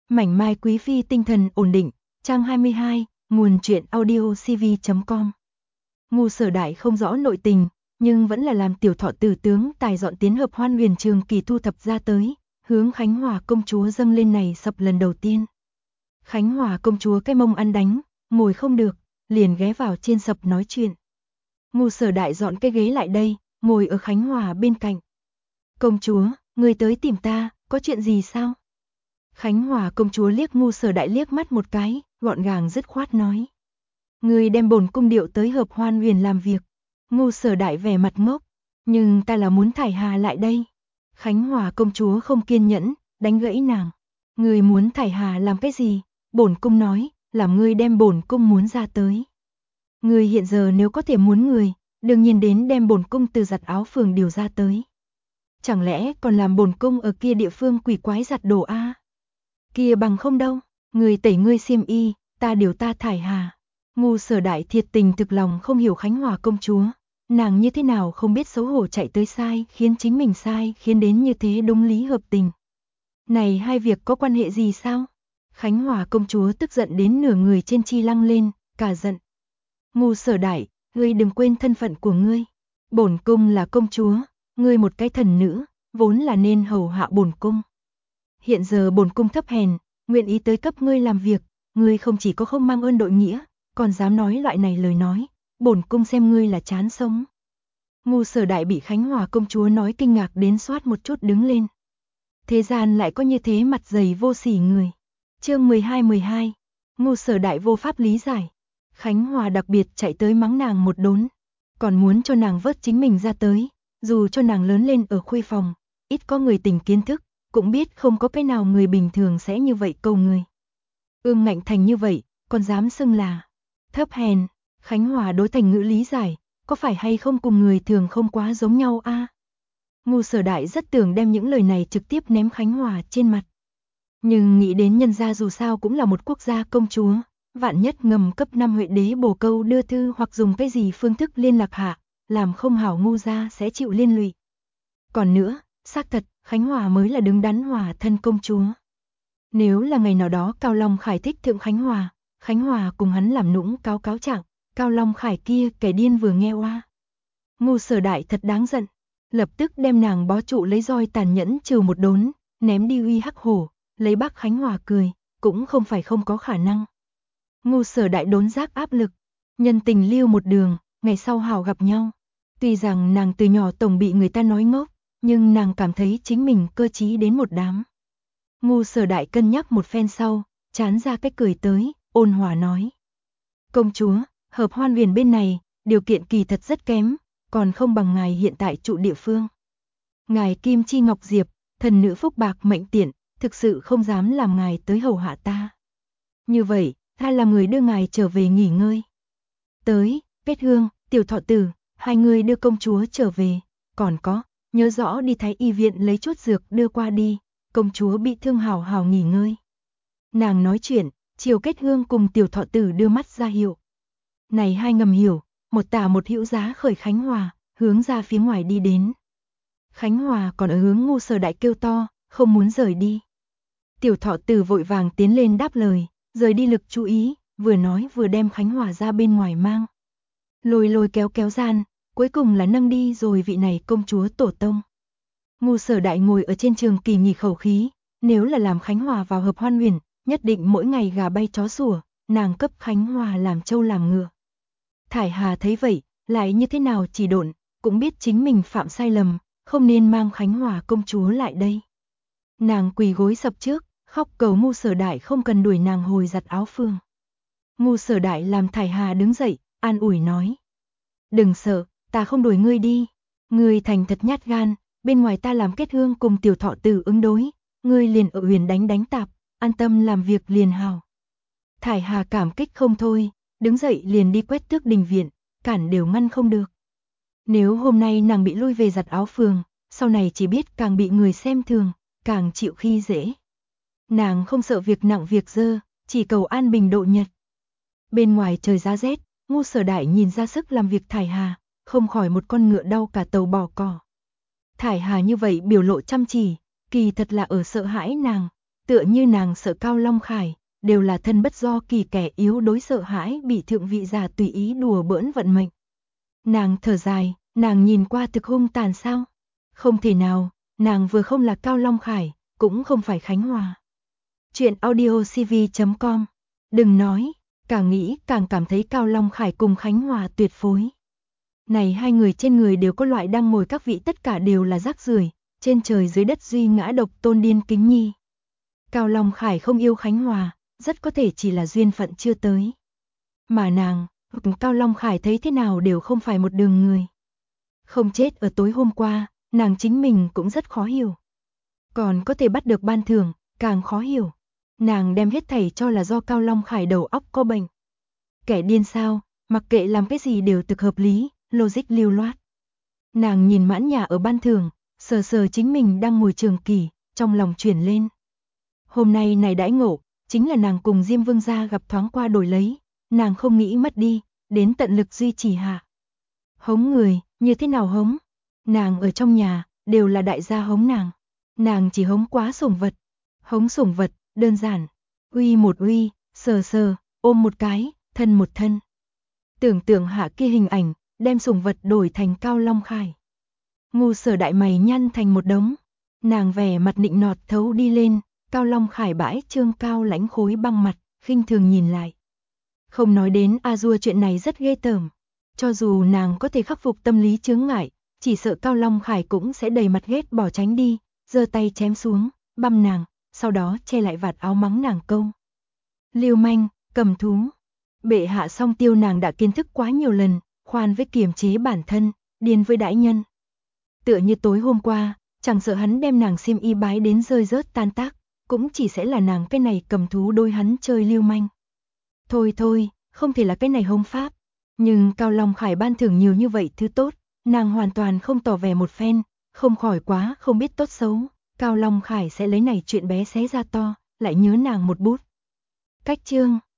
Mảnh mai quý phi tinh thần ổn định, trang 22, nguồn truyện audio cv.com. Ngu Sở Đại không rõ nội tình, nhưng vẫn là làm tiểu thọ tử tướng tài dọn tiến hợp hoan huyền trường kỳ thu thập ra tới, hướng Khánh Hòa công chúa dâng lên này sập lần đầu tiên. Khánh Hòa công chúa cái mông ăn đánh, ngồi không được, liền ghé vào trên sập nói chuyện. Ngu Sở Đại dọn cái ghế lại đây, ngồi ở Khánh Hòa bên cạnh. Công chúa, người tới tìm ta, có chuyện gì sao? Khánh Hòa công chúa liếc Ngu Sở Đại liếc mắt một cái, gọn gàng dứt khoát nói. Người đem bổn cung điệu tới hợp hoan huyền làm việc. Ngu Sở Đại vẻ mặt ngốc, nhưng ta là muốn thải Hà lại đây. Khánh Hòa công chúa không kiên nhẫn, đánh gãy nàng. Người muốn thải Hà làm cái gì? Bổn cung nói, làm ngươi đem bổn cung muốn ra tới. Người hiện giờ nếu có thể muốn người, đương nhiên đến đem bổn cung từ giặt áo phường điều ra tới. Chẳng lẽ còn làm bổn cung ở kia địa phương quỷ quái giặt đồ a? Kia bằng không đâu, người tẩy ngươi xiêm y, ta điều ta thải Hà. Ngu Sở Đại thiệt tình thực lòng không hiểu Khánh Hòa công chúa, nàng như thế nào không biết xấu hổ chạy tới sai, khiến chính mình sai, khiến đến như thế đúng lý hợp tình. Này hai việc có quan hệ gì sao? Khánh Hòa công chúa tức giận đến nửa người trên chi lăng lên, cả giận. Ngu Sở Đại, ngươi đừng quên thân phận của ngươi. Bổn cung là công chúa, ngươi một cái thần nữ, vốn là nên hầu hạ bổn cung. Hiện giờ bổn cung thấp hèn, nguyện ý tới cấp ngươi làm việc, ngươi không chỉ có không mang ơn đội nghĩa, còn dám nói loại này lời nói, bổn cung xem ngươi là chán sống. Ngu Sở Đại bị Khánh Hòa công chúa nói kinh ngạc đến xoát một chút đứng lên. Thế gian lại có như thế mặt dày vô sỉ người. Chương 12, Ngu Sở Đại vô pháp lý giải. Khánh Hòa đặc biệt chạy tới mắng nàng một đốn, còn muốn cho nàng vớt chính mình ra tới, dù cho nàng lớn lên ở khuê phòng, ít có người tình kiến thức, cũng biết không có cái nào người bình thường sẽ như vậy câu người. Ương ngạnh thành như vậy, còn dám xưng là thấp hèn. Khánh Hòa đối thành ngữ lý giải, có phải hay không cùng người thường không quá giống nhau a? Ngu Sở Đại rất tưởng đem những lời này trực tiếp ném Khánh Hòa trên mặt. Nhưng nghĩ đến nhân gia dù sao cũng là một quốc gia công chúa, vạn nhất ngầm cấp 5 Huệ đế bổ câu đưa thư hoặc dùng cái gì phương thức liên lạc hạ, làm không hảo Ngu gia sẽ chịu liên lụy. Còn nữa, xác thật, Khánh Hòa mới là đứng đắn hòa thân công chúa. Nếu là ngày nào đó Cao Long Khải thích thượng Khánh Hòa cùng hắn làm nũng cáo trạng, Cao Long Khải kia kẻ điên vừa nghe oa. Ngu Sở Đại thật đáng giận, lập tức đem nàng bó trụ lấy roi tàn nhẫn trừ một đốn, ném đi uy hắc hổ, lấy bác Khánh Hòa cười, cũng không phải không có khả năng. Ngu Sở Đại đốn giác áp lực, nhân tình lưu một đường, ngày sau hảo gặp nhau. Tuy rằng nàng từ nhỏ tổng bị người ta nói ngốc, nhưng nàng cảm thấy chính mình cơ trí đến một đám. Ngu Sở Đại cân nhắc một phen sau, chán ra cái cười tới, ôn hòa nói. Công chúa, hợp hoan huyền bên này, điều kiện kỳ thật rất kém, còn không bằng ngài hiện tại trụ địa phương. Ngài Kim Chi Ngọc Diệp, thần nữ phúc bạc mệnh tiện, thực sự không dám làm ngài tới hầu hạ ta. Như vậy, ta làm người đưa ngài trở về nghỉ ngơi. Tới, Kết Hương, Tiểu Thọ Tử, hai người đưa công chúa trở về, còn có, nhớ rõ đi Thái y viện lấy chút dược đưa qua đi, công chúa bị thương hảo hảo nghỉ ngơi. Nàng nói chuyện, chiều Kết Hương cùng Tiểu Thọ Tử đưa mắt ra hiệu. Này hai ngầm hiểu, một tả một hữu giá khởi Khánh Hòa, hướng ra phía ngoài đi đến. Khánh Hòa còn ở hướng Ngu Sở Đại kêu to, không muốn rời đi. Tiểu Thọ Tử vội vàng tiến lên đáp lời, rời đi lực chú ý, vừa nói vừa đem Khánh Hòa ra bên ngoài mang. Lôi kéo gian, cuối cùng là nâng đi rồi vị này công chúa tổ tông. Ngu Sở Đại ngồi ở trên trường kỳ nghỉ khẩu khí, nếu là làm Khánh Hòa vào hợp hoan huyền, nhất định mỗi ngày gà bay chó sủa, nàng cấp Khánh Hòa làm trâu làm ngựa. Thải Hà thấy vậy, lại như thế nào chỉ độn, cũng biết chính mình phạm sai lầm, không nên mang Khánh Hòa công chúa lại đây. Nàng quỳ gối sập trước, khóc cầu Ngu Sở Đại không cần đuổi nàng hồi giặt áo phường. Ngu Sở Đại làm Thải Hà đứng dậy, an ủi nói. Đừng sợ, ta không đuổi ngươi đi. Ngươi thành thật nhát gan, bên ngoài ta làm Kết Hương cùng Tiểu Thọ Tử ứng đối, ngươi liền ở huyền đánh tạp, an tâm làm việc liền hào. Thải Hà cảm kích không thôi, đứng dậy liền đi quét tước đình viện, cản đều ngăn không được. Nếu hôm nay nàng bị lui về giặt áo phường, sau này chỉ biết càng bị người xem thường, càng chịu khi dễ. Nàng không sợ việc nặng việc dơ, chỉ cầu an bình độ nhật. Bên ngoài trời giá rét, Ngu Sở Đại nhìn ra sức làm việc Thải Hà, không khỏi một con ngựa đau cả tàu bò cỏ. Thải Hà như vậy biểu lộ chăm chỉ, kỳ thật là ở sợ hãi nàng, Tựa như nàng sợ Cao Long Khải, đều là thân bất do kỳ kẻ yếu đối sợ hãi bị thượng vị giả tùy ý đùa bỡn vận mệnh. Nàng thở dài, nàng nhìn qua thực hung tàn sao? Không thể nào, nàng vừa không là Cao Long Khải, cũng không phải Khánh Hòa. Chuyện audio cv.com. Đừng nói, càng nghĩ càng cảm thấy Cao Long Khải cùng Khánh Hòa tuyệt phối. Này hai người trên người đều có loại đang ngồi các vị tất cả đều là rác rưởi, trên trời dưới đất duy ngã độc tôn điên kính nhi. Cao Long Khải không yêu Khánh Hòa, rất có thể chỉ là duyên phận chưa tới. Mà nàng, Cao Long Khải thấy thế nào đều không phải một đường người. Không chết ở tối hôm qua, nàng chính mình cũng rất khó hiểu. Còn có thể bắt được ban thưởng, càng khó hiểu. Nàng đem hết thảy cho là do Cao Long Khải đầu óc có bệnh. Kẻ điên sao, mặc kệ làm cái gì đều thực hợp lý, logic lưu loát. Nàng nhìn mãn nhà ở ban thưởng, sờ sờ chính mình đang ngồi trường kỳ, trong lòng chuyển lên. Hôm nay này đãi ngộ, chính là nàng cùng Diêm Vương gia gặp thoáng qua đổi lấy, nàng không nghĩ mất đi, đến tận lực duy trì hạ. Hống người, như thế nào hống? Nàng ở trong nhà, đều là đại gia hống nàng. Nàng chỉ hống quá sủng vật. Hống sủng vật, đơn giản. Uy một uy, sờ sờ, ôm một cái, thân một thân. Tưởng tượng hạ kia hình ảnh, đem sủng vật đổi thành Cao Long Khải. Ngu Sở Đại mày nhăn thành một đống. Nàng vẻ mặt nịnh nọt thấu đi lên, Cao Long Khải bãi trương cao lãnh khối băng mặt, khinh thường nhìn lại. Không nói đến A-dua chuyện này rất ghê tởm. Cho dù nàng có thể khắc phục tâm lý chướng ngại, chỉ sợ Cao Long Khải cũng sẽ đầy mặt ghét bỏ tránh đi, giơ tay chém xuống, băm nàng, sau đó che lại vạt áo mắng nàng câu. Lưu manh, cầm thú. Bệ hạ song tiêu nàng đã kiến thức quá nhiều lần, khoan với kiềm chế bản thân, điên với đãi nhân. Tựa như tối hôm qua, chẳng sợ hắn đem nàng xiêm y bái đến rơi rớt tan tác, cũng chỉ sẽ là nàng cái này cầm thú đôi hắn chơi lưu manh. Thôi thôi, không thể là cái này hống pháp. Nhưng Cao Long Khải ban thưởng nhiều như vậy thứ tốt, nàng hoàn toàn không tỏ vẻ một phen, không khỏi quá không biết tốt xấu. Cao Long Khải sẽ lấy này chuyện bé xé ra to, lại nhớ nàng một bút. Cách chương